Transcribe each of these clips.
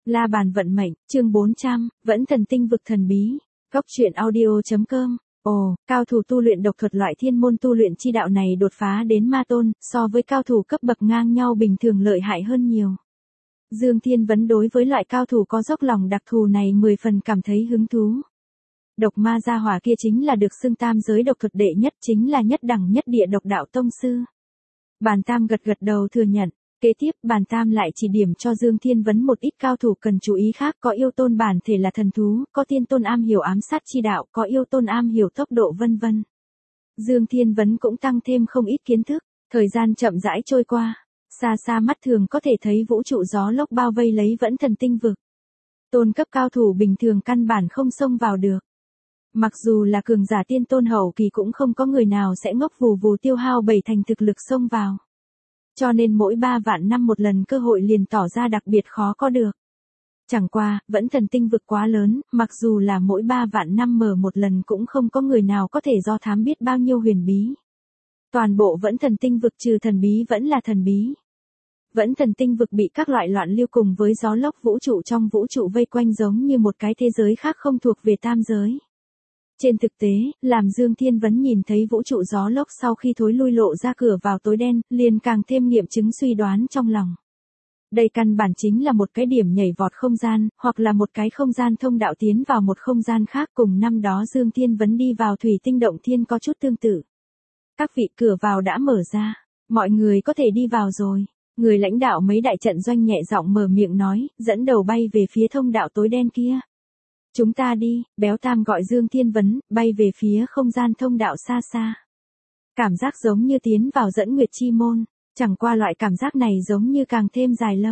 La bàn vận mệnh, chương 400, vẫn thần tinh vực thần bí. Góc truyện audio.com. Ồ, cao thủ tu luyện độc thuật loại thiên môn tu luyện chi đạo này đột phá đến ma tôn, so với cao thủ cấp bậc ngang nhau bình thường lợi hại hơn nhiều. Dương Thiên Vấn đối với loại cao thủ có dốc lòng đặc thù này 10 phần cảm thấy hứng thú. Độc ma gia hỏa kia chính là được xưng tam giới độc thuật đệ nhất, chính là nhất đẳng nhất địa độc đạo tông sư. Bàn Tam gật gật đầu thừa nhận. Kế tiếp, Bàn Tam lại chỉ điểm cho Dương Thiên Vấn một ít cao thủ cần chú ý khác, có yêu tôn bản thể là thần thú, có tiên tôn am hiểu ám sát chi đạo, có yêu tôn am hiểu tốc độ vân vân. Dương Thiên Vấn cũng tăng thêm không ít kiến thức, thời gian chậm rãi trôi qua, xa xa mắt thường có thể thấy vũ trụ gió lốc bao vây lấy vẫn thần tinh vực. Tôn cấp cao thủ bình thường căn bản không xông vào được. Mặc dù là cường giả tiên tôn hậu kỳ cũng không có người nào sẽ ngốc vù vù tiêu hao 7 thành thực lực xông vào. Cho nên mỗi 3 vạn năm một lần cơ hội liền tỏ ra đặc biệt khó có được. Chẳng qua, vẫn thần tinh vực quá lớn, mặc dù là mỗi 3 vạn năm mở một lần cũng không có người nào có thể do thám biết bao nhiêu huyền bí. Toàn bộ vẫn thần tinh vực trừ thần bí vẫn là thần bí. Vẫn thần tinh vực bị các loại loạn lưu cùng với gió lốc vũ trụ trong vũ trụ vây quanh giống như một cái thế giới khác không thuộc về tam giới. Trên thực tế, làm Dương Thiên Vấn nhìn thấy vũ trụ gió lốc sau khi thối lui lộ ra cửa vào tối đen, liền càng thêm nghiệm chứng suy đoán trong lòng. Đây căn bản chính là một cái điểm nhảy vọt không gian, hoặc là một cái không gian thông đạo tiến vào một không gian khác, cùng năm đó Dương Thiên Vấn đi vào thủy tinh động thiên có chút tương tự. Các vị, cửa vào đã mở ra, mọi người có thể đi vào rồi. Người lãnh đạo mấy đại trận doanh nhẹ giọng mở miệng nói, dẫn đầu bay về phía thông đạo tối đen kia. Chúng ta đi, Béo Tam gọi Dương Thiên Vấn, bay về phía không gian thông đạo xa xa. Cảm giác giống như tiến vào dẫn nguyệt chi môn, chẳng qua loại cảm giác này giống như càng thêm dài lâu.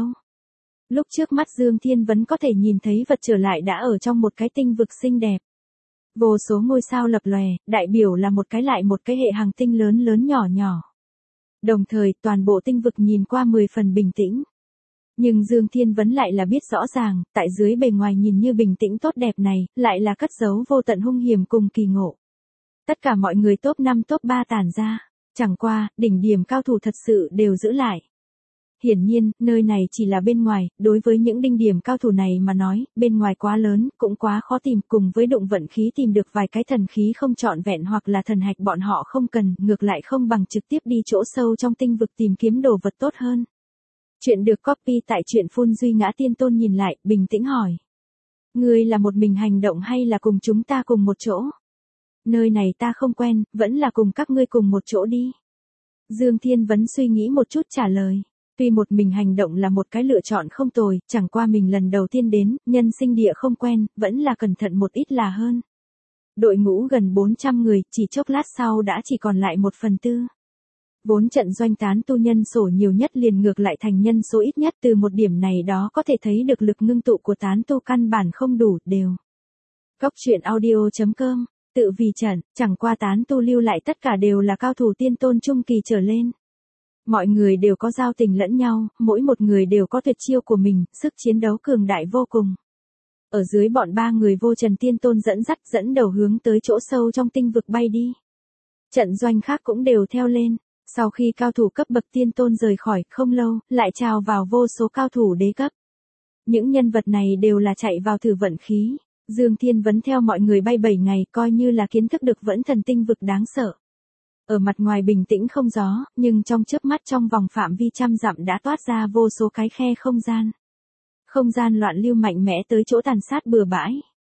Lúc trước mắt Dương Thiên Vấn có thể nhìn thấy vật trở lại đã ở trong một cái tinh vực xinh đẹp. Vô số ngôi sao lập lòe, đại biểu là một cái lại một cái hệ hành tinh lớn lớn nhỏ nhỏ. Đồng thời, toàn bộ tinh vực nhìn qua 10 phần bình tĩnh. Nhưng Dương Thiên Vấn lại là biết rõ ràng, tại dưới bề ngoài nhìn như bình tĩnh tốt đẹp này, lại là cất giấu vô tận hung hiểm cùng kỳ ngộ. Tất cả mọi người top 5 top 3 tản ra, chẳng qua, đỉnh điểm cao thủ thật sự đều giữ lại. Hiển nhiên, nơi này chỉ là bên ngoài, đối với những đỉnh điểm cao thủ này mà nói, bên ngoài quá lớn, cũng quá khó tìm, cùng với động vận khí tìm được vài cái thần khí không trọn vẹn hoặc là thần hạch bọn họ không cần, ngược lại không bằng trực tiếp đi chỗ sâu trong tinh vực tìm kiếm đồ vật tốt hơn. Chuyện được copy tại truyện Phun Duy Ngã Tiên Tôn nhìn lại, bình tĩnh hỏi. Ngươi là một mình hành động hay là cùng chúng ta cùng một chỗ? Nơi này ta không quen, vẫn là cùng các ngươi cùng một chỗ đi. Dương Thiên Vấn suy nghĩ một chút trả lời. Tuy một mình hành động là một cái lựa chọn không tồi, chẳng qua mình lần đầu tiên đến, nhân sinh địa không quen, vẫn là cẩn thận một ít là hơn. Đội ngũ gần 400 người, chỉ chốc lát sau đã chỉ còn lại 1/4. Vốn trận doanh tán tu nhân số nhiều nhất liền ngược lại thành nhân số ít nhất, từ một điểm này đó có thể thấy được lực ngưng tụ của tán tu căn bản không đủ, đều. Góc truyện audio.com, tự vì trận, chẳng qua tán tu lưu lại tất cả đều là cao thủ tiên tôn trung kỳ trở lên. Mọi người đều có giao tình lẫn nhau, mỗi một người đều có tuyệt chiêu của mình, sức chiến đấu cường đại vô cùng. Ở dưới bọn 3 người vô trần tiên tôn dẫn đầu hướng tới chỗ sâu trong tinh vực bay đi. Trận doanh khác cũng đều theo lên. Sau khi cao thủ cấp bậc tiên tôn rời khỏi, không lâu, lại trào vào vô số cao thủ đế cấp. Những nhân vật này đều là chạy vào thử vận khí. Dương Thiên Vấn theo mọi người bay 7 ngày, coi như là kiến thức được vẫn thần tinh vực đáng sợ. Ở mặt ngoài bình tĩnh không gió, nhưng trong chớp mắt trong vòng phạm vi trăm dặm đã toát ra vô số cái khe không gian. Không gian loạn lưu mạnh mẽ tới chỗ tàn sát bừa bãi.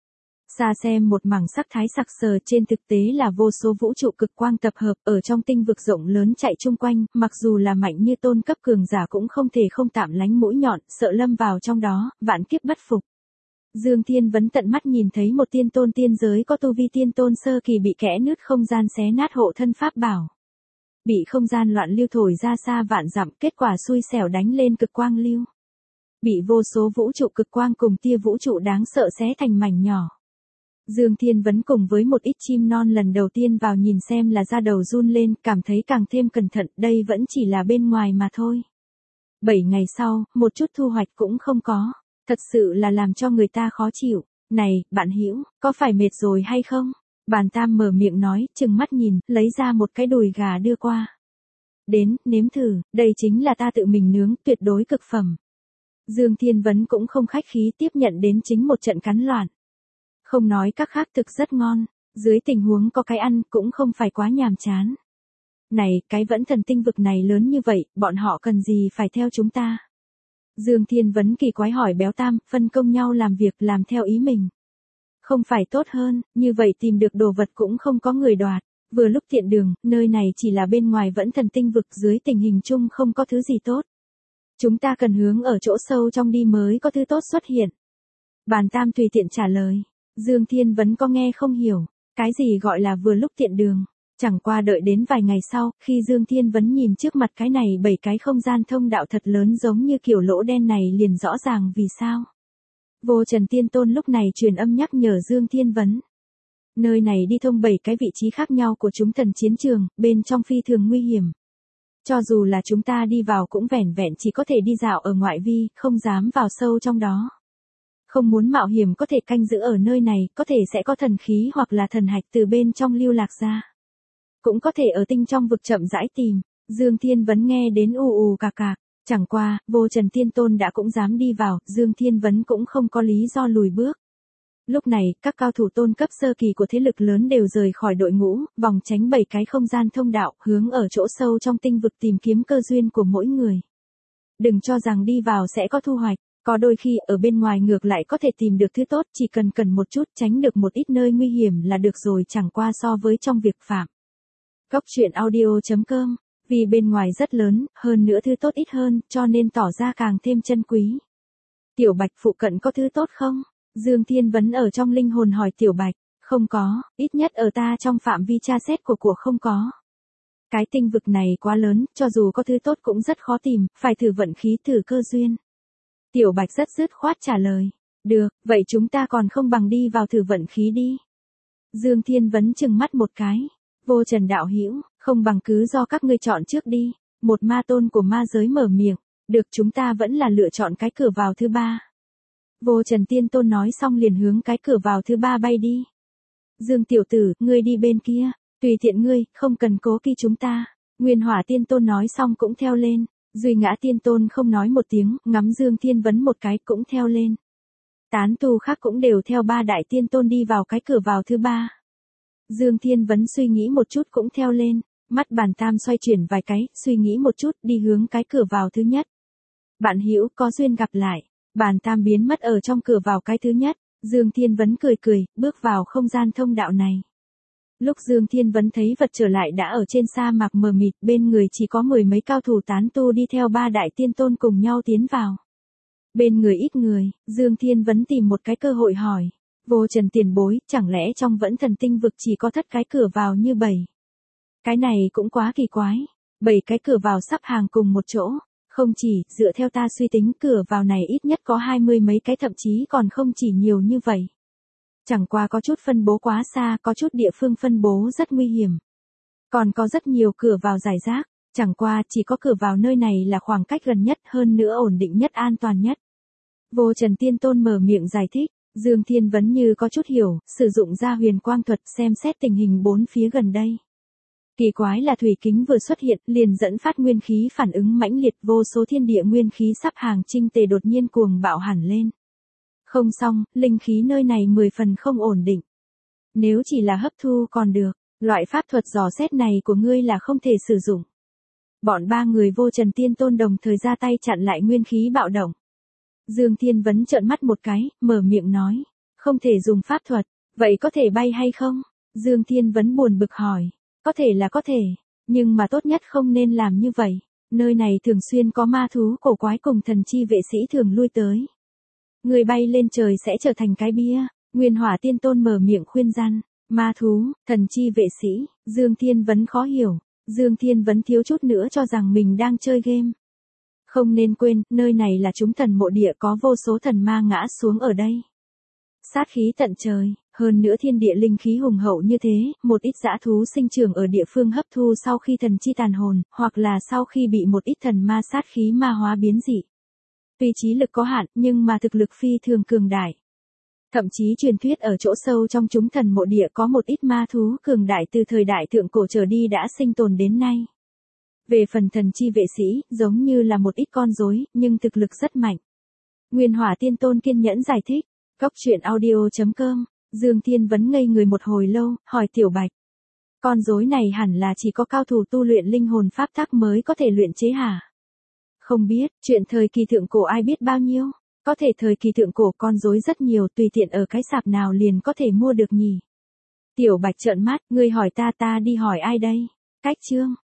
Xa xem một mảng sắc thái sặc sờ, trên thực tế là vô số vũ trụ cực quang tập hợp ở trong tinh vực rộng lớn chạy chung quanh, mặc dù là mạnh như tôn cấp cường giả cũng không thể không tạm lánh mũi nhọn, sợ lâm vào trong đó, vạn kiếp bất phục. Dương Thiên Vấn tận mắt nhìn thấy một tiên tôn tiên giới có tu vi tiên tôn sơ kỳ bị kẽ nứt không gian xé nát hộ thân pháp bảo. Bị không gian loạn lưu thổi ra xa vạn dặm, kết quả xui xẻo đánh lên cực quang lưu. Bị vô số vũ trụ cực quang cùng tia vũ trụ đáng sợ xé thành mảnh nhỏ. Dương Thiên Vấn cùng với một ít chim non lần đầu tiên vào nhìn xem là da đầu run lên, cảm thấy càng thêm cẩn thận, đây vẫn chỉ là bên ngoài mà thôi. 7 ngày sau, một chút thu hoạch cũng không có, thật sự là làm cho người ta khó chịu. Này, bạn Hữu, có phải mệt rồi hay không? Bàn Tam mở miệng nói, trừng mắt nhìn, lấy ra một cái đùi gà đưa qua. Đến, nếm thử, đây chính là ta tự mình nướng, tuyệt đối cực phẩm. Dương Thiên Vấn cũng không khách khí tiếp nhận đến chính một trận cắn loạn. Không nói các khác thực rất ngon, dưới tình huống có cái ăn cũng không phải quá nhàm chán. Này, cái vẫn thần tinh vực này lớn như vậy, bọn họ cần gì phải theo chúng ta? Dương Thiên Vấn kỳ quái hỏi Béo Tam, phân công nhau làm việc làm theo ý mình. Không phải tốt hơn, như vậy tìm được đồ vật cũng không có người đoạt. Vừa lúc tiện đường, nơi này chỉ là bên ngoài vẫn thần tinh vực, dưới tình hình chung không có thứ gì tốt. Chúng ta cần hướng ở chỗ sâu trong đi mới có thứ tốt xuất hiện. Bàn Tam tùy tiện trả lời. Dương Thiên Vấn có nghe không hiểu, cái gì gọi là vừa lúc tiện đường. Chẳng qua đợi đến vài ngày sau, khi Dương Thiên Vấn nhìn trước mặt cái này 7 cái không gian thông đạo thật lớn giống như kiểu lỗ đen này liền rõ ràng vì sao. Vô Trần Tiên Tôn lúc này truyền âm nhắc nhở Dương Thiên Vấn. Nơi này đi thông 7 cái vị trí khác nhau của chúng thần chiến trường, bên trong phi thường nguy hiểm. Cho dù là chúng ta đi vào cũng vẻn vẹn chỉ có thể đi dạo ở ngoại vi, không dám vào sâu trong đó. Không muốn mạo hiểm có thể canh giữ ở nơi này, có thể sẽ có thần khí hoặc là thần hạch từ bên trong lưu lạc ra. Cũng có thể ở tinh trong vực chậm rãi tìm. Dương Thiên Vấn nghe đến ù ù cạc cạc. Chẳng qua, Vô Trần Tiên Tôn đã cũng dám đi vào, Dương Thiên Vấn cũng không có lý do lùi bước. Lúc này, các cao thủ tôn cấp sơ kỳ của thế lực lớn đều rời khỏi đội ngũ, vòng tránh 7 cái không gian thông đạo, hướng ở chỗ sâu trong tinh vực tìm kiếm cơ duyên của mỗi người. Đừng cho rằng đi vào sẽ có thu hoạch, có đôi khi ở bên ngoài ngược lại có thể tìm được thứ tốt, chỉ cần một chút tránh được một ít nơi nguy hiểm là được rồi, chẳng qua so với trong việc phạm. Góc truyện audio.com, vì bên ngoài rất lớn, hơn nữa thứ tốt ít hơn, cho nên tỏ ra càng thêm chân quý. Tiểu Bạch phụ cận có thứ tốt không? Dương Thiên Vấn ở trong linh hồn hỏi Tiểu Bạch, không có, ít nhất ở ta trong phạm vi tra xét của không có. Cái tinh vực này quá lớn, cho dù có thứ tốt cũng rất khó tìm, phải thử vận khí thử cơ duyên. Tiểu Bạch rất dứt khoát trả lời, được, vậy chúng ta còn không bằng đi vào thử vận khí đi. Dương Thiên Vấn trừng mắt một cái, Vô Trần đạo hữu, không bằng cứ do các ngươi chọn trước đi. Một ma tôn của ma giới mở miệng, được, chúng ta vẫn là lựa chọn cái cửa vào thứ 3. Vô Trần Tiên Tôn nói xong liền hướng cái cửa vào thứ 3 bay đi. Dương tiểu tử, ngươi đi bên kia, tùy tiện ngươi, không cần cố kỵ chúng ta. Nguyên Hỏa Tiên Tôn nói xong cũng theo lên. Duy Ngã Tiên Tôn không nói một tiếng, ngắm Dương Thiên Vấn một cái cũng theo lên. Tán tu khác cũng đều theo 3 đại tiên tôn đi vào cái cửa vào thứ 3. Dương Thiên Vấn suy nghĩ một chút cũng theo lên, mắt Bàn Tam xoay chuyển vài cái, suy nghĩ một chút đi hướng cái cửa vào thứ nhất. Bạn hữu có duyên gặp lại. Bàn Tam biến mất ở trong cửa vào cái thứ nhất, Dương Thiên Vấn cười cười, bước vào không gian thông đạo này. Lúc Dương Thiên Vấn thấy vật trở lại đã ở trên sa mạc mờ mịt, bên người chỉ có 10 mấy cao thủ tán tu đi theo 3 đại tiên tôn cùng nhau tiến vào. Bên người ít người, Dương Thiên Vấn tìm một cái cơ hội hỏi. Vô Trần tiền bối, chẳng lẽ trong vẫn thần tinh vực chỉ có thất cái cửa vào như 7? Cái này cũng quá kỳ quái. 7 cái cửa vào sắp hàng cùng một chỗ. Không chỉ, dựa theo ta suy tính cửa vào này ít nhất có 20 mấy cái, thậm chí còn không chỉ nhiều như vậy. Chẳng qua có chút phân bố quá xa, có chút địa phương phân bố rất nguy hiểm. Còn có rất nhiều cửa vào rải rác, chẳng qua chỉ có cửa vào nơi này là khoảng cách gần nhất, hơn nữa ổn định nhất, an toàn nhất. Vô Trần Tiên Tôn mở miệng giải thích, Dương Thiên Vấn như có chút hiểu, sử dụng ra huyền quang thuật xem xét tình hình bốn phía gần đây. Kỳ quái là thủy kính vừa xuất hiện, liền dẫn phát nguyên khí phản ứng mãnh liệt, vô số thiên địa nguyên khí sắp hàng chinh tề đột nhiên cuồng bạo hẳn lên. Không xong, linh khí nơi này 10 phần không ổn định. Nếu chỉ là hấp thu còn được, loại pháp thuật dò xét này của ngươi là không thể sử dụng. Bọn 3 người Vô Trần Tiên Tôn đồng thời ra tay chặn lại nguyên khí bạo động. Dương Thiên Vấn trợn mắt một cái, mở miệng nói, không thể dùng pháp thuật, vậy có thể bay hay không? Dương Thiên Vấn buồn bực hỏi, có thể là có thể, nhưng mà tốt nhất không nên làm như vậy, nơi này thường xuyên có ma thú cổ quái cùng thần chi vệ sĩ thường lui tới. Người bay lên trời sẽ trở thành cái bia. Nguyên Hỏa Tiên Tôn mở miệng khuyên răn, ma thú, thần chi vệ sĩ, Dương Thiên Vấn khó hiểu, Dương Thiên Vấn thiếu chút nữa cho rằng mình đang chơi game. Không nên quên, nơi này là chúng thần mộ địa, có vô số thần ma ngã xuống ở đây. Sát khí tận trời, hơn nữa thiên địa linh khí hùng hậu như thế, một ít dã thú sinh trưởng ở địa phương hấp thu sau khi thần chi tàn hồn, hoặc là sau khi bị một ít thần ma sát khí ma hóa biến dị. Tuy trí lực có hạn, nhưng mà thực lực phi thường cường đại. Thậm chí truyền thuyết ở chỗ sâu trong chúng thần mộ địa có một ít ma thú cường đại từ thời đại thượng cổ trở đi đã sinh tồn đến nay. Về phần thần chi vệ sĩ, giống như là một ít con rối, nhưng thực lực rất mạnh. Nguyên Hỏa Tiên Tôn kiên nhẫn giải thích. Góc truyện audio.com. Dương Thiên Vấn ngây người một hồi lâu, hỏi Tiểu Bạch. Con rối này hẳn là chỉ có cao thủ tu luyện linh hồn pháp tắc mới có thể luyện chế hả? Không biết, chuyện thời kỳ thượng cổ ai biết bao nhiêu. Có thể thời kỳ thượng cổ con rối rất nhiều, tùy tiện ở cái sạp nào liền có thể mua được nhỉ. Tiểu Bạch trợn mắt, ngươi hỏi ta đi hỏi ai đây? Cách chương.